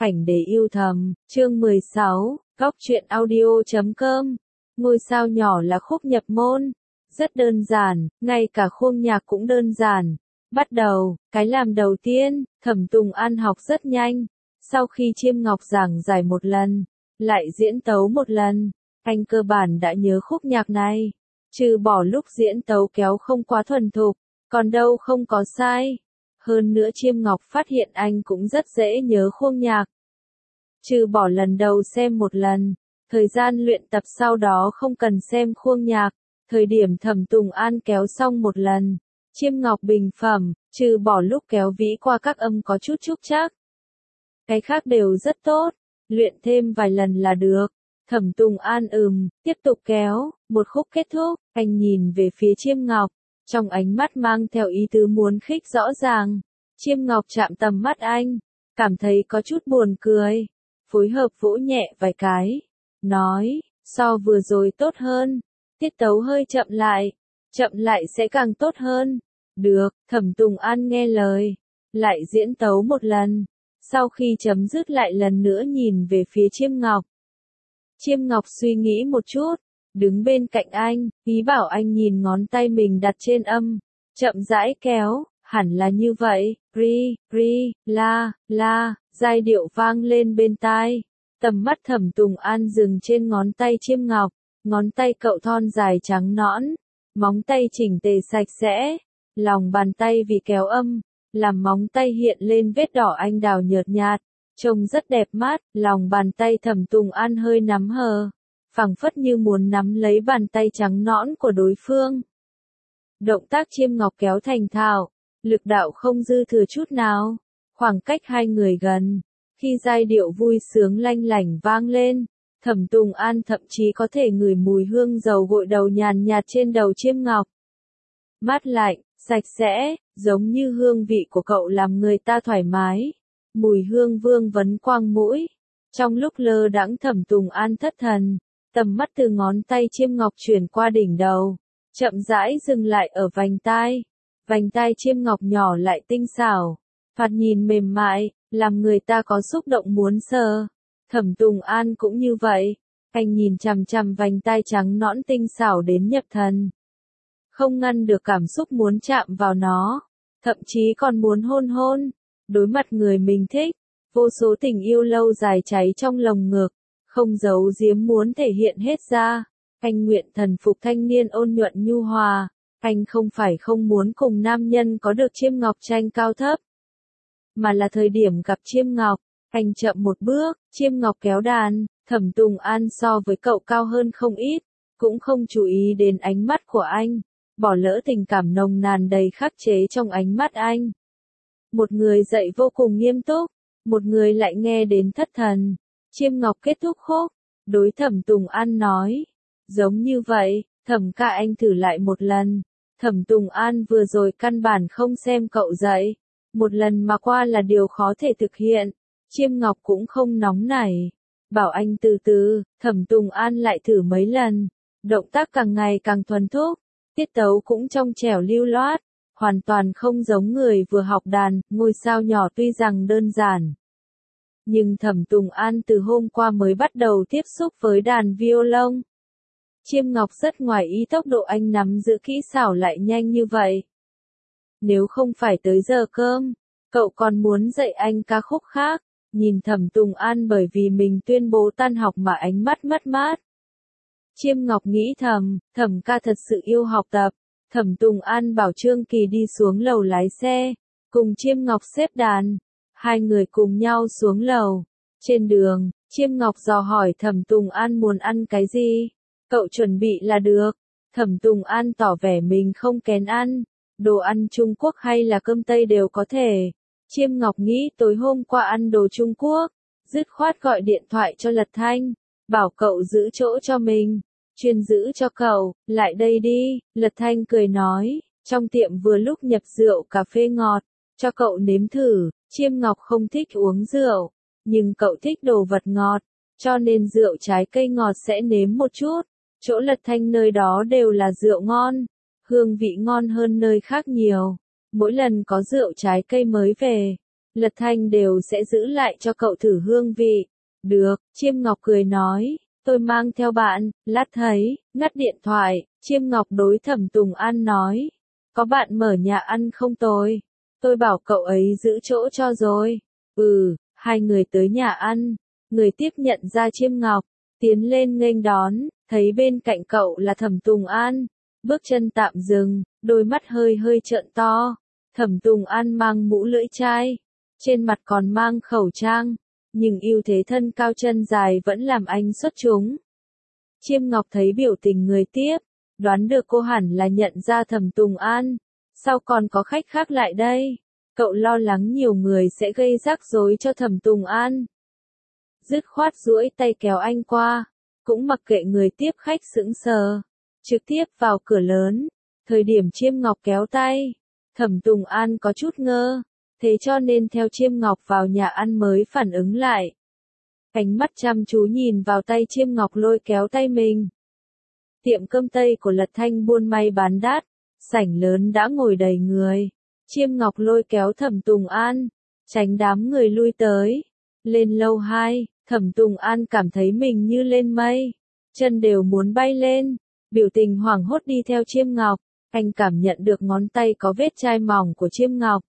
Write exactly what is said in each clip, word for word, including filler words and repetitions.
Ảnh để yêu thầm, chương mười sáu, góc truyện audio chấm com. Ngôi sao nhỏ là khúc nhập môn. Rất đơn giản, ngay cả khuôn nhạc cũng đơn giản. Bắt đầu, cái làm đầu tiên, Thẩm Tùng An học rất nhanh. Sau khi Chiêm Ngọc giảng giải một lần, lại diễn tấu một lần, anh cơ bản đã nhớ khúc nhạc này. Trừ bỏ lúc diễn tấu kéo không quá thuần thục, còn đâu không có sai. Hơn nữa Chiêm Ngọc phát hiện anh cũng rất dễ nhớ khuôn nhạc. Trừ bỏ lần đầu xem một lần, thời gian luyện tập sau đó không cần xem khuôn nhạc. Thời điểm Thẩm Tùng An kéo xong một lần, Chiêm Ngọc bình phẩm, trừ bỏ lúc kéo vĩ qua các âm có chút trúc trắc. Cái khác đều rất tốt, luyện thêm vài lần là được. Thẩm Tùng An ừm, tiếp tục kéo, một khúc kết thúc, anh nhìn về phía Chiêm Ngọc, trong ánh mắt mang theo ý tứ muốn khích rõ ràng. Chiêm Ngọc chạm tầm mắt anh, cảm thấy có chút buồn cười, phối hợp vỗ nhẹ vài cái, nói, so vừa rồi tốt hơn, tiết tấu hơi chậm lại, chậm lại sẽ càng tốt hơn. Được, Thẩm Tùng An nghe lời, lại diễn tấu một lần, sau khi chấm dứt lại lần nữa nhìn về phía Chiêm Ngọc. Chiêm Ngọc suy nghĩ một chút, đứng bên cạnh anh, ý bảo anh nhìn ngón tay mình đặt trên âm, chậm rãi kéo, hẳn là như vậy, ri, ri, la, la, giai điệu vang lên bên tai. Tầm mắt Thẩm Tùng An dừng trên ngón tay Chiêm Ngọc, ngón tay cậu thon dài trắng nõn, móng tay chỉnh tề sạch sẽ, lòng bàn tay vì kéo âm, làm móng tay hiện lên vết đỏ anh đào nhợt nhạt. Trông rất đẹp mắt, lòng bàn tay Thẩm Tùng An hơi nắm hờ, phảng phất như muốn nắm lấy bàn tay trắng nõn của đối phương. Động tác Chiêm Ngọc kéo thành thạo, lực đạo không dư thừa chút nào, khoảng cách hai người gần. Khi giai điệu vui sướng lanh lảnh vang lên, Thẩm Tùng An thậm chí có thể ngửi mùi hương dầu gội đầu nhàn nhạt trên đầu Chiêm Ngọc. Mát lạnh, sạch sẽ, giống như hương vị của cậu làm người ta thoải mái. Mùi hương vương vấn quang mũi. Trong lúc lơ đãng Thẩm Tùng An thất thần, tầm mắt từ ngón tay Chiêm Ngọc chuyển qua đỉnh đầu, chậm rãi dừng lại ở vành tai. Vành tai Chiêm Ngọc nhỏ lại tinh xảo, thoạt nhìn mềm mại, làm người ta có xúc động muốn sờ. Thẩm Tùng An cũng như vậy, anh nhìn chằm chằm vành tai trắng nõn tinh xảo đến nhập thần. Không ngăn được cảm xúc muốn chạm vào nó, thậm chí còn muốn hôn hôn. Đối mặt người mình thích, vô số tình yêu lâu dài cháy trong lồng ngực, không giấu giếm muốn thể hiện hết ra. Anh nguyện thần phục thanh niên ôn nhuận nhu hòa, anh không phải không muốn cùng nam nhân có được Chiêm Ngọc tranh cao thấp, mà là thời điểm gặp Chiêm Ngọc, anh chậm một bước, Chiêm Ngọc kéo đàn, Thẩm Tùng An so với cậu cao hơn không ít, cũng không chú ý đến ánh mắt của anh, bỏ lỡ tình cảm nồng nàn đầy khắc chế trong ánh mắt anh. Một người dạy vô cùng nghiêm túc, một người lại nghe đến thất thần. Chiêm Ngọc kết thúc khúc, đối Thẩm Tùng An nói, giống như vậy, Thẩm ca anh thử lại một lần. Thẩm Tùng An vừa rồi căn bản không xem cậu dạy, một lần mà qua là điều khó thể thực hiện. Chiêm Ngọc cũng không nóng nảy, bảo anh từ từ. Thẩm Tùng An lại thử mấy lần, động tác càng ngày càng thuần thục, tiết tấu cũng trong trẻo lưu loát. Hoàn toàn không giống người vừa học đàn. Ngôi sao nhỏ tuy rằng đơn giản, nhưng Thẩm Tùng An từ hôm qua mới bắt đầu tiếp xúc với đàn violon. Chiêm Ngọc rất ngoài ý tốc độ anh nắm giữ kỹ xảo lại nhanh như vậy. Nếu không phải tới giờ cơm, cậu còn muốn dạy anh ca khúc khác. Nhìn Thẩm Tùng An bởi vì mình tuyên bố tan học mà ánh mắt mất mát. Chiêm Ngọc nghĩ thầm, Thẩm ca thật sự yêu học tập. Thẩm Tùng An bảo Trương Kỳ đi xuống lầu lái xe, cùng Chiêm Ngọc xếp đàn. Hai người cùng nhau xuống lầu. Trên đường, Chiêm Ngọc dò hỏi Thẩm Tùng An muốn ăn cái gì. Cậu chuẩn bị là được. Thẩm Tùng An tỏ vẻ mình không kén ăn. Đồ ăn Trung Quốc hay là cơm Tây đều có thể. Chiêm Ngọc nghĩ tối hôm qua ăn đồ Trung Quốc. Dứt khoát gọi điện thoại cho Lật Thanh, bảo cậu giữ chỗ cho mình. Chuyên giữ cho cậu, lại đây đi. Lật Thanh cười nói, trong tiệm vừa lúc nhập rượu cà phê ngọt, cho cậu nếm thử. Chiêm Ngọc không thích uống rượu, nhưng cậu thích đồ vật ngọt, cho nên rượu trái cây ngọt sẽ nếm một chút. Chỗ Lật Thanh nơi đó đều là rượu ngon, hương vị ngon hơn nơi khác nhiều. Mỗi lần có rượu trái cây mới về, Lật Thanh đều sẽ giữ lại cho cậu thử hương vị. Được, Chiêm Ngọc cười nói, tôi mang theo bạn. Lát thấy, ngắt điện thoại, Chiêm Ngọc đối Thẩm Tùng An nói, có bạn mở nhà ăn không tôi? Tôi bảo cậu ấy giữ chỗ cho rồi. Ừ, hai người tới nhà ăn, người tiếp nhận ra Chiêm Ngọc, tiến lên nghênh đón, thấy bên cạnh cậu là Thẩm Tùng An, bước chân tạm dừng, đôi mắt hơi hơi trợn to. Thẩm Tùng An mang mũ lưỡi chai, trên mặt còn mang khẩu trang, nhưng ưu thế thân cao chân dài vẫn làm anh xuất chúng. Chiêm Ngọc thấy biểu tình người tiếp, đoán được cô hẳn là nhận ra Thẩm Tùng An, sao còn có khách khác lại đây? Cậu lo lắng nhiều người sẽ gây rắc rối cho Thẩm Tùng An. Dứt khoát duỗi tay kéo anh qua, cũng mặc kệ người tiếp khách sững sờ, trực tiếp vào cửa lớn. Thời điểm Chiêm Ngọc kéo tay, Thẩm Tùng An có chút ngơ, thế cho nên theo Chiêm Ngọc vào nhà ăn mới phản ứng lại. Ánh mắt chăm chú nhìn vào tay Chiêm Ngọc lôi kéo tay mình. Tiệm cơm Tây của Lật Thanh buôn may bán đắt, sảnh lớn đã ngồi đầy người. Chiêm Ngọc lôi kéo Thẩm Tùng An, tránh đám người lui tới. Lên lầu hai, Thẩm Tùng An cảm thấy mình như lên mây, chân đều muốn bay lên, biểu tình hoảng hốt đi theo Chiêm Ngọc. Anh cảm nhận được ngón tay có vết chai mỏng của Chiêm Ngọc.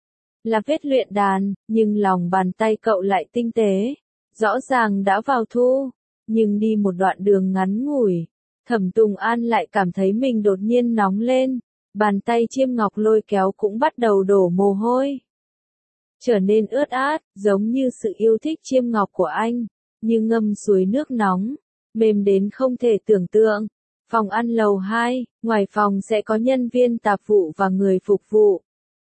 Là vết luyện đàn, nhưng lòng bàn tay cậu lại tinh tế. Rõ ràng đã vào thu, nhưng đi một đoạn đường ngắn ngủi, Thẩm Tùng An lại cảm thấy mình đột nhiên nóng lên. Bàn tay Chiêm Ngọc lôi kéo cũng bắt đầu đổ mồ hôi, trở nên ướt át, giống như sự yêu thích Chiêm Ngọc của anh, như ngâm suối nước nóng, mềm đến không thể tưởng tượng. Phòng ăn lầu hai, ngoài phòng sẽ có nhân viên tạp vụ và người phục vụ.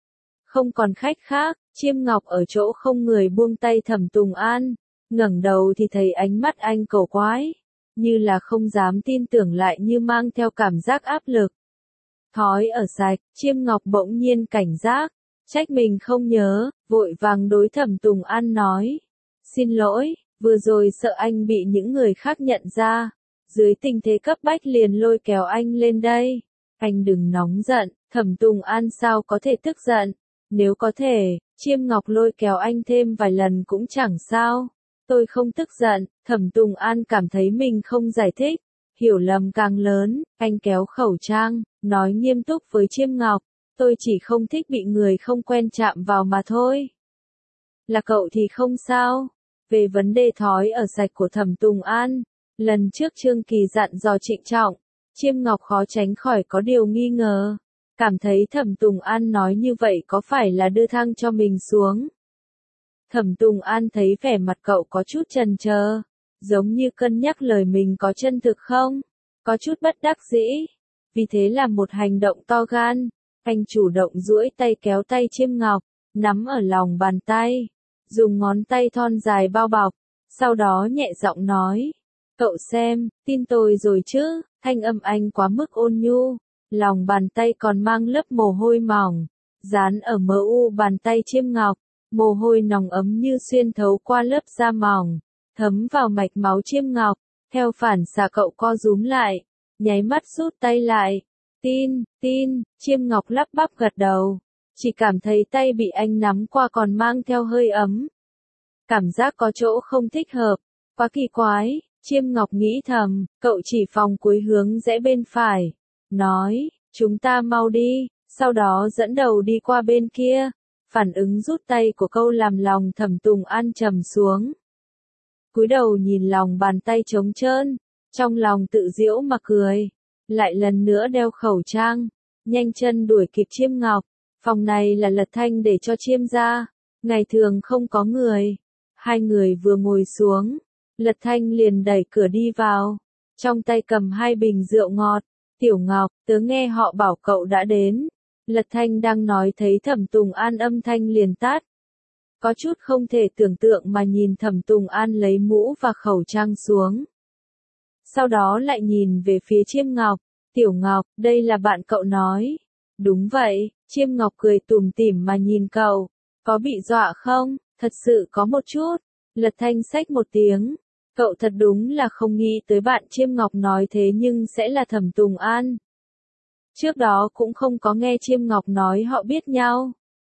Không còn khách khác, Chiêm Ngọc ở chỗ không người buông tay Thẩm Tùng An, ngẩng đầu thì thấy ánh mắt anh cổ quái, như là không dám tin tưởng lại như mang theo cảm giác áp lực. Thói ở sạch, Chiêm Ngọc bỗng nhiên cảnh giác, trách mình không nhớ, vội vàng đối Thẩm Tùng An nói. Xin lỗi, vừa rồi sợ anh bị những người khác nhận ra, dưới tình thế cấp bách liền lôi kéo anh lên đây. Anh đừng nóng giận, Thẩm Tùng An sao có thể tức giận, nếu có thể, Chiêm Ngọc lôi kéo anh thêm vài lần cũng chẳng sao. Tôi không tức giận, Thẩm Tùng An cảm thấy mình không giải thích, hiểu lầm càng lớn, anh kéo khẩu trang, nói nghiêm túc với Chiêm Ngọc, tôi chỉ không thích bị người không quen chạm vào mà thôi. Là cậu thì không sao. Về vấn đề thói ở sạch của Thẩm Tùng An, lần trước Trương Kỳ dặn dò trịnh trọng, Chiêm Ngọc khó tránh khỏi có điều nghi ngờ, cảm thấy Thẩm Tùng An nói như vậy có phải là đưa thang cho mình xuống. Thẩm Tùng An thấy vẻ mặt cậu có chút chần chờ, giống như cân nhắc lời mình có chân thực không, có chút bất đắc dĩ, vì thế là một hành động to gan, anh chủ động duỗi tay kéo tay Chiêm Ngọc, nắm ở lòng bàn tay, dùng ngón tay thon dài bao bọc, sau đó nhẹ giọng nói, cậu xem, tin tôi rồi chứ, thanh âm anh quá mức ôn nhu, lòng bàn tay còn mang lớp mồ hôi mỏng, dán ở mờ u bàn tay Chiêm Ngọc. Mồ hôi nóng ấm như xuyên thấu qua lớp da mỏng, thấm vào mạch máu Chiêm Ngọc, theo phản xạ cậu co rúm lại, nháy mắt rút tay lại. Tin, tin, Chiêm Ngọc lắp bắp gật đầu, chỉ cảm thấy tay bị anh nắm qua còn mang theo hơi ấm. Cảm giác có chỗ không thích hợp, quá kỳ quái, Chiêm Ngọc nghĩ thầm, cậu chỉ phòng cuối hướng rẽ bên phải, nói, chúng ta mau đi, sau đó dẫn đầu đi qua bên kia. Phản ứng rút tay của câu làm lòng Thẩm Tùng An trầm xuống. Cúi đầu nhìn lòng bàn tay trống trơn, trong lòng tự giễu mà cười, lại lần nữa đeo khẩu trang, nhanh chân đuổi kịp Chiêm Ngọc. Phòng này là Lật Thanh để cho Chiêm ra, ngày thường không có người. Hai người vừa ngồi xuống, Lật Thanh liền đẩy cửa đi vào, trong tay cầm hai bình rượu ngọt. Tiểu Ngọc, tớ nghe họ bảo cậu đã đến. Lật Thanh đang nói thấy Thẩm Tùng An âm thanh liền tắt. Có chút không thể tưởng tượng mà nhìn Thẩm Tùng An lấy mũ và khẩu trang xuống. Sau đó lại nhìn về phía Chiêm Ngọc. Tiểu Ngọc, đây là bạn cậu nói. Đúng vậy, Chiêm Ngọc cười tủm tỉm mà nhìn cậu. Có bị dọa không? Thật sự có một chút. Lật Thanh xách một tiếng. Cậu thật đúng là không nghĩ tới bạn Chiêm Ngọc nói thế nhưng sẽ là Thẩm Tùng An. Trước đó cũng không có nghe Chiêm Ngọc nói họ biết nhau.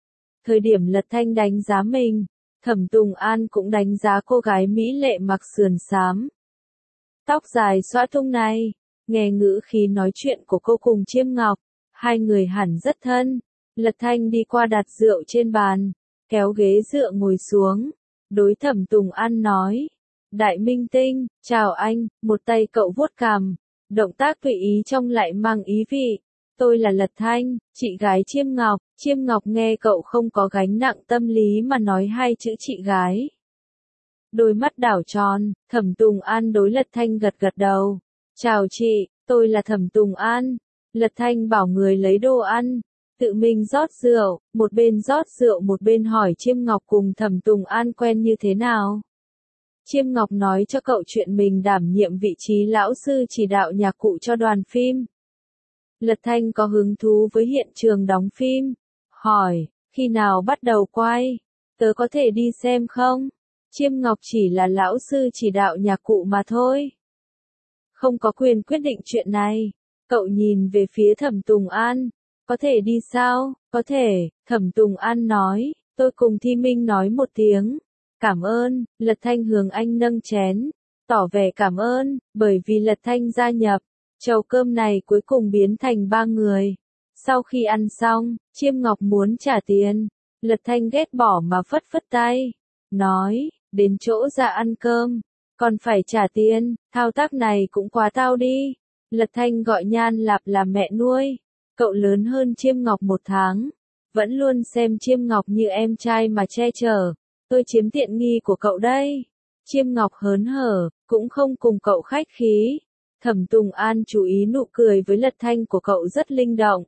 Thời điểm Lật Thanh đánh giá mình, Thẩm Tùng An cũng đánh giá cô gái mỹ lệ mặc sườn xám, tóc dài xõa tung này. Nghe ngữ khí nói chuyện của cô cùng Chiêm Ngọc, hai người hẳn rất thân. Lật Thanh đi qua đặt rượu trên bàn, kéo ghế dựa ngồi xuống, đối Thẩm Tùng An nói: Đại minh tinh, chào anh. Một tay cậu vuốt cằm, động tác tùy ý trong lại mang ý vị. Tôi là Lật Thanh, chị gái Chiêm Ngọc. Chiêm Ngọc nghe cậu không có gánh nặng tâm lý mà nói hai chữ chị gái. Đôi mắt đảo tròn, Thẩm Tùng An đối Lật Thanh gật gật đầu. Chào chị, tôi là Thẩm Tùng An. Lật Thanh bảo người lấy đồ ăn, tự mình rót rượu, một bên rót rượu một bên hỏi Chiêm Ngọc cùng Thẩm Tùng An quen như thế nào. Chiêm Ngọc nói cho cậu chuyện mình đảm nhiệm vị trí lão sư chỉ đạo nhạc cụ cho đoàn phim. Lật Thanh có hứng thú với hiện trường đóng phim, hỏi, khi nào bắt đầu quay, tớ có thể đi xem không? Chiêm Ngọc chỉ là lão sư chỉ đạo nhạc cụ mà thôi, không có quyền quyết định chuyện này. Cậu nhìn về phía Thẩm Tùng An, có thể đi sao? Có thể, Thẩm Tùng An nói, tôi cùng Thi Minh nói một tiếng. Cảm ơn. Lật Thanh hướng anh nâng chén, tỏ vẻ cảm ơn, bởi vì Lật Thanh gia nhập, chầu cơm này cuối cùng biến thành ba người. Sau khi ăn xong, Chiêm Ngọc muốn trả tiền. Lật Thanh ghét bỏ mà phất phất tay, nói, đến chỗ ra ăn cơm, còn phải trả tiền, thao tác này cũng quá tao đi. Lật Thanh gọi Nhan Lạp là mẹ nuôi, cậu lớn hơn Chiêm Ngọc một tháng, vẫn luôn xem Chiêm Ngọc như em trai mà che chở. Tôi chiếm tiện nghi của cậu đây. Chiêm Ngọc hớn hở, cũng không cùng cậu khách khí. Thẩm Tùng An chú ý nụ cười với Lật Thanh của cậu rất linh động.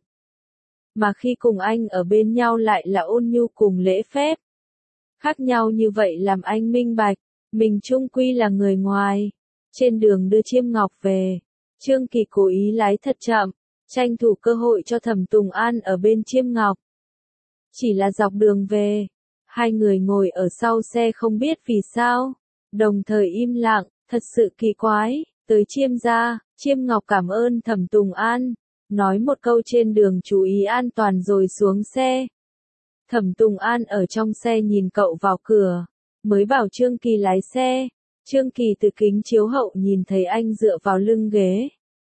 Mà khi cùng anh ở bên nhau lại là ôn nhu cùng lễ phép. Khác nhau như vậy làm anh minh bạch, mình chung quy là người ngoài. Trên đường đưa Chiêm Ngọc về, Trương Kỳ cố ý lái thật chậm, tranh thủ cơ hội cho Thẩm Tùng An ở bên Chiêm Ngọc. Chỉ là dọc đường về, hai người ngồi ở sau xe không biết vì sao, đồng thời im lặng, thật sự kỳ quái. Tới Chiêm gia, Chiêm Ngọc cảm ơn Thẩm Tùng An, nói một câu trên đường chú ý an toàn rồi xuống xe. Thẩm Tùng An ở trong xe nhìn cậu vào cửa, mới bảo Trương Kỳ lái xe. Trương Kỳ từ kính chiếu hậu nhìn thấy anh dựa vào lưng ghế,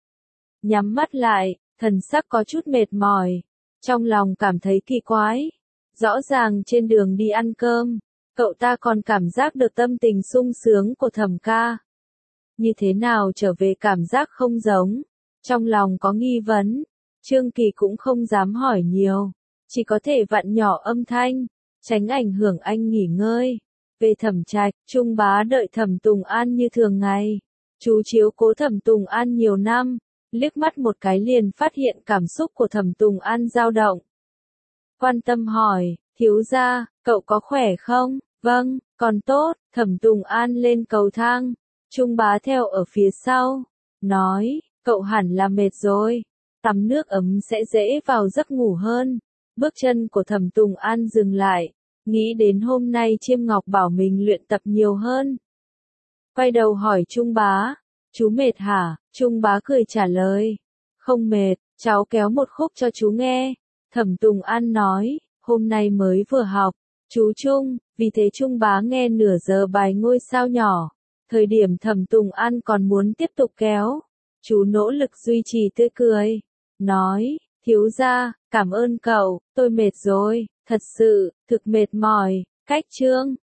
nhắm mắt lại, thần sắc có chút mệt mỏi, trong lòng cảm thấy kỳ quái. Rõ ràng trên đường đi ăn cơm, cậu ta còn cảm giác được tâm tình sung sướng của Thẩm ca. Như thế nào trở về cảm giác không giống, trong lòng có nghi vấn. Trương Kỳ cũng không dám hỏi nhiều, chỉ có thể vặn nhỏ âm thanh, tránh ảnh hưởng anh nghỉ ngơi. Về Thẩm Trạch, Trung Bá đợi Thẩm Tùng An như thường ngày. Chú chiếu cố Thẩm Tùng An nhiều năm, liếc mắt một cái liền phát hiện cảm xúc của Thẩm Tùng An dao động. Quan tâm hỏi, thiếu gia, cậu có khỏe không? Vâng, còn tốt. Thẩm Tùng An lên cầu thang, Trung Bá theo ở phía sau, nói, cậu hẳn là mệt rồi, tắm nước ấm sẽ dễ vào giấc ngủ hơn. Bước chân của Thẩm Tùng An dừng lại, nghĩ đến hôm nay Chiêm Ngọc bảo mình luyện tập nhiều hơn. Quay đầu hỏi Trung Bá, chú mệt hả? Trung Bá cười trả lời, không mệt, cháu kéo một khúc cho chú nghe. Thẩm Tùng An nói, hôm nay mới vừa học, chú Trung, vì thế Trung Bá nghe nửa giờ bài Ngôi sao nhỏ. Thời điểm Thẩm Tùng An còn muốn tiếp tục kéo, chú nỗ lực duy trì tươi cười, nói, thiếu gia, cảm ơn cậu, tôi mệt rồi, thật sự, thực mệt mỏi. Cách chương